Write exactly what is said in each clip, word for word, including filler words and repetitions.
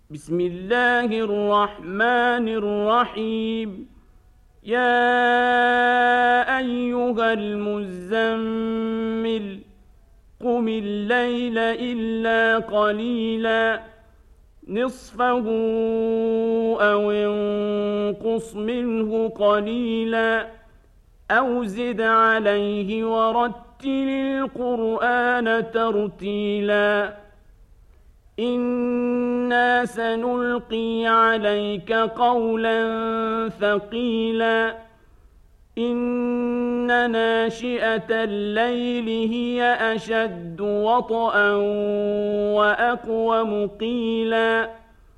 بسم الله الرحمن الرحيم. يا أيها المزمل قم الليل إلا قليلا نصفه أو انقص منه قليلا أو زد عليه ورتل القرآن ترتيلا. إنا سنلقي عليك قولا ثقيلا. إن ناشئة الليل هي أشد وطئا وأقوم قيلا.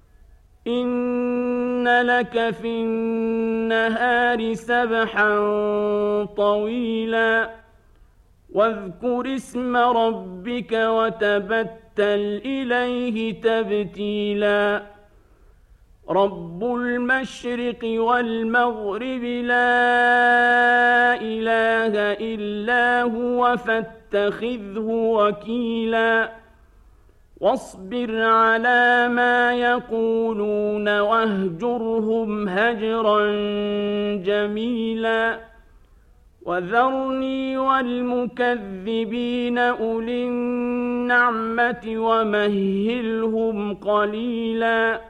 إن لك في النهار سبحا طويلا. واذكر اسم ربك وتبتل إليه تبتيلا. رب المشرق والمغرب لا إله إلا هو فاتخذه وكيلا. واصبر على ما يقولون واهجرهم هجرا جميلا. وذرني والمكذبين أولي النعمة ومهلهم قليلا.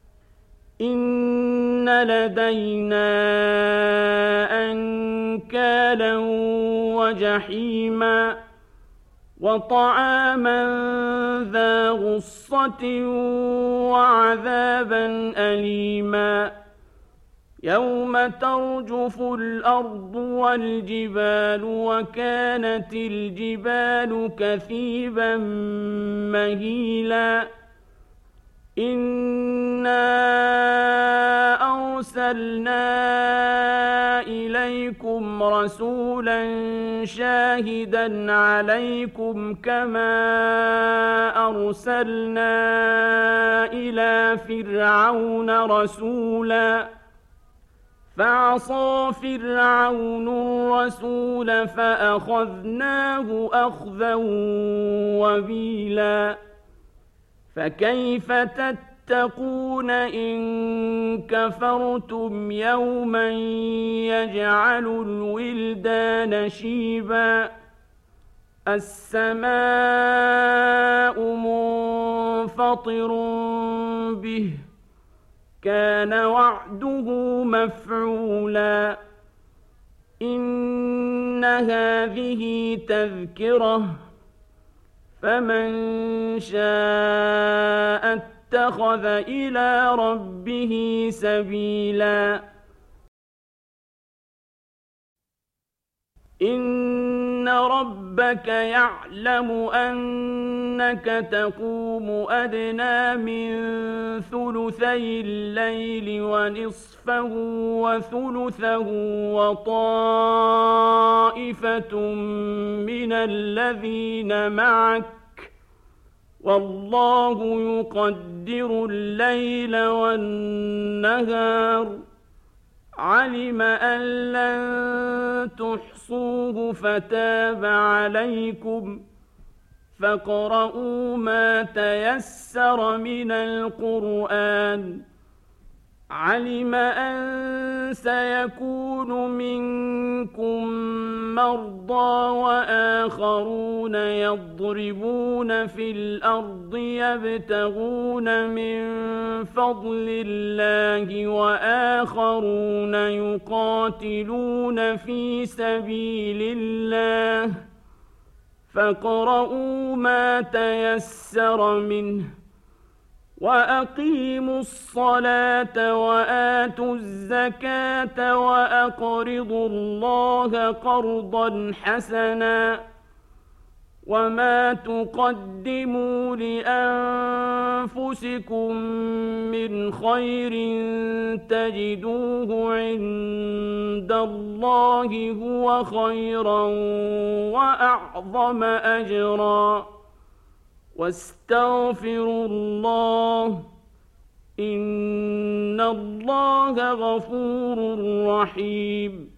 إن لدينا أنكالا وجحيما وطعاما ذا غصة وعذابا أليما. يوم ترجف الأرض والجبال وكانت الجبال كثيبا مهيلا. إنا أرسلنا إليكم رسولا شاهدا عليكم كما أرسلنا إلى فرعون رسولا. فعصى فرعون الرسول فأخذناه أخذا وبيلا. فكيف تتقون إن كفرتم يوما يجعل الولدان شيبا. السماء منفطر به كان وعده مفعولا. إن هذه تذكرة فمن شاء اتخذ إلى ربه سبيلا. إن ربك يعلم أنك تقوم أدنى من ثلثي الليل ونصفه وثلثه وطائفة من الذين معك والله يقدر الليل والنهار. علم أن لن تحصوه فتاب عليكم فاقرؤوا ما تيسر من القرآن. علم أن سيكون منكم مرضى وآخرون يضربون في الأرض يبتغون من فضل الله وآخرون يقاتلون في سبيل الله فاقرؤوا ما تيسر منه. وأقيموا الصلاة وآتوا الزكاة وأقرضوا الله قرضا حسنا. وما تقدموا لأنفسكم من خير تجدوه عند الله هو خيرا وأعظم أجرا. واستغفروا الله إن الله غفور رحيم.